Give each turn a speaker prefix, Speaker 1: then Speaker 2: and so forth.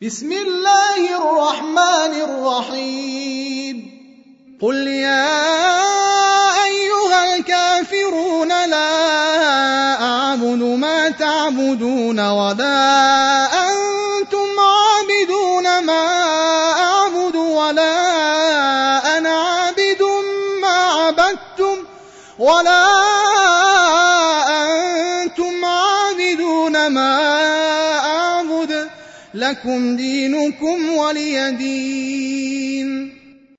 Speaker 1: بسم الله الرحمن الرحيم قل يا أيها الكافرون لا أعبد ما تعبدون ولا أنتم عابدون ما أعبد ولا أنا عابد ما عبدتم ولا أنتم عابدون ما أعبد لكم دينكم ولي دين.